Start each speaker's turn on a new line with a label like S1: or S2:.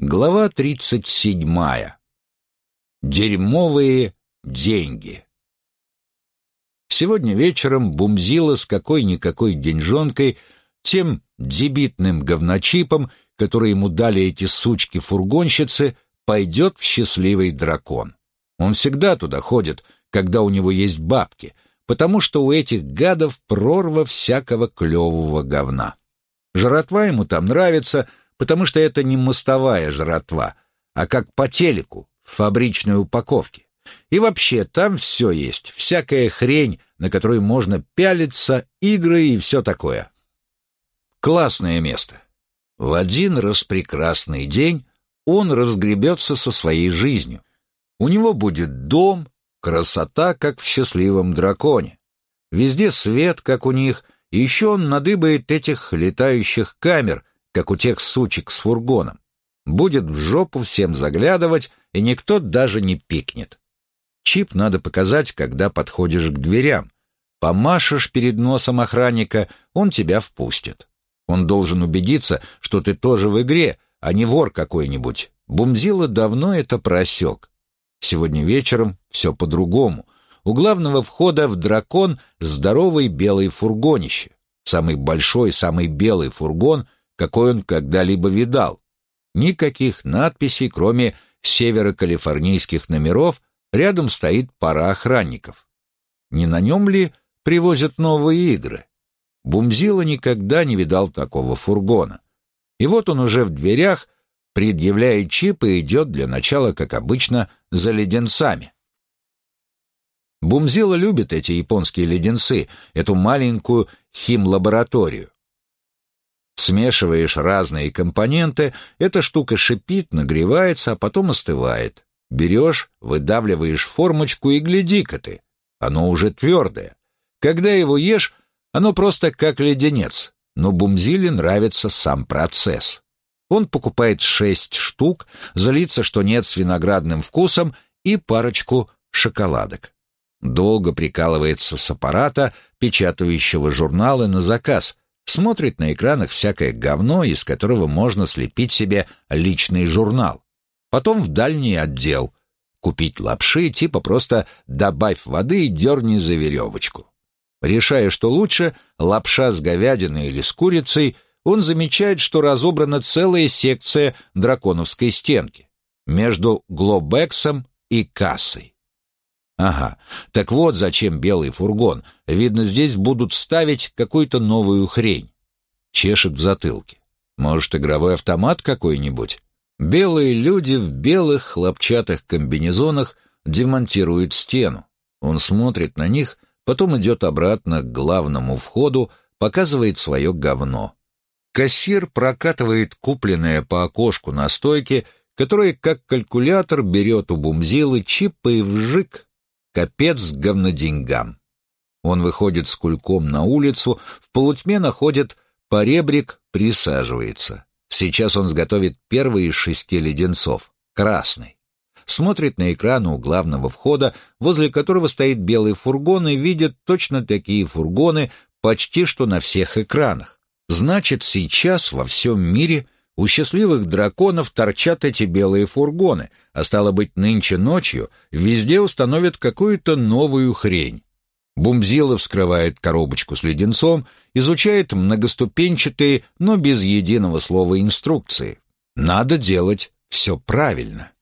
S1: Глава 37. Дерьмовые деньги. Сегодня вечером Бумзила с какой-никакой деньжонкой, тем дебитным говночипом, который ему дали эти сучки-фургонщицы, пойдет в счастливый дракон. Он всегда туда ходит, когда у него есть бабки, потому что у этих гадов прорва всякого клевого говна. Жратва ему там нравится, потому что это не мостовая жратва, а как по телеку, в фабричной упаковке. И вообще, там все есть, всякая хрень, на которой можно пялиться, игры и все такое. Классное место. В один распрекрасный день он разгребется со своей жизнью. У него будет дом, красота, как в счастливом драконе. Везде свет, как у них, и еще он надыбает этих летающих камер, как у тех сучек с фургоном. Будет в жопу всем заглядывать, и никто даже не пикнет. Чип надо показать, когда подходишь к дверям. Помашешь перед носом охранника, он тебя впустит. Он должен убедиться, что ты тоже в игре, а не вор какой-нибудь. Бумзила давно это просек. Сегодня вечером все по-другому. У главного входа в дракон здоровый белый фургонище. Самый большой, самый белый фургон, какой он когда-либо видал. Никаких надписей, кроме северокалифорнийских номеров, рядом стоит пара охранников. Не на нем ли привозят новые игры? Бумзила никогда не видал такого фургона. И вот он уже в дверях, предъявляет чип и идет для начала, как обычно, за леденцами. Бумзила любит эти японские леденцы, эту маленькую химлабораторию. Смешиваешь разные компоненты, эта штука шипит, нагревается, а потом остывает. Берешь, выдавливаешь формочку и гляди-ка ты, оно уже твердое. Когда его ешь, оно просто как леденец, но Бумзиле нравится сам процесс. Он покупает 6 штук, злится, что нет с виноградным вкусом, и парочку шоколадок. Долго прикалывается с аппарата, печатающего журналы на заказ, смотрит на экранах всякое говно, из которого можно слепить себе личный журнал. Потом в дальний отдел. Купить лапши, типа просто добавь воды и дерни за веревочку. Решая, что лучше, лапша с говядиной или с курицей, он замечает, что разобрана целая секция драконовской стенки между глобексом и кассой. Ага, так вот зачем белый фургон. Видно, здесь будут ставить какую-то новую хрень. Чешет в затылке. Может, игровой автомат какой-нибудь? Белые люди в белых хлопчатых комбинезонах демонтируют стену. Он смотрит на них, потом идет обратно к главному входу, показывает свое говно. Кассир прокатывает купленное по окошку на стойке, которое, как калькулятор, берет у Бумзилы чип и вжик. Капец говноденьгам. Он выходит с кульком на улицу, в полутьме находит поребрик, присаживается. Сейчас он сготовит первый из 6 леденцов, красный. Смотрит на экран у главного входа, возле которого стоит белый фургон, и видит точно такие фургоны почти что на всех экранах. Значит, сейчас во всем мире у счастливых драконов торчат эти белые фургоны, а стало быть, нынче ночью везде установят какую-то новую хрень. Бумзила вскрывает коробочку с леденцом, изучает многоступенчатые, но без единого слова инструкции. Надо делать все правильно.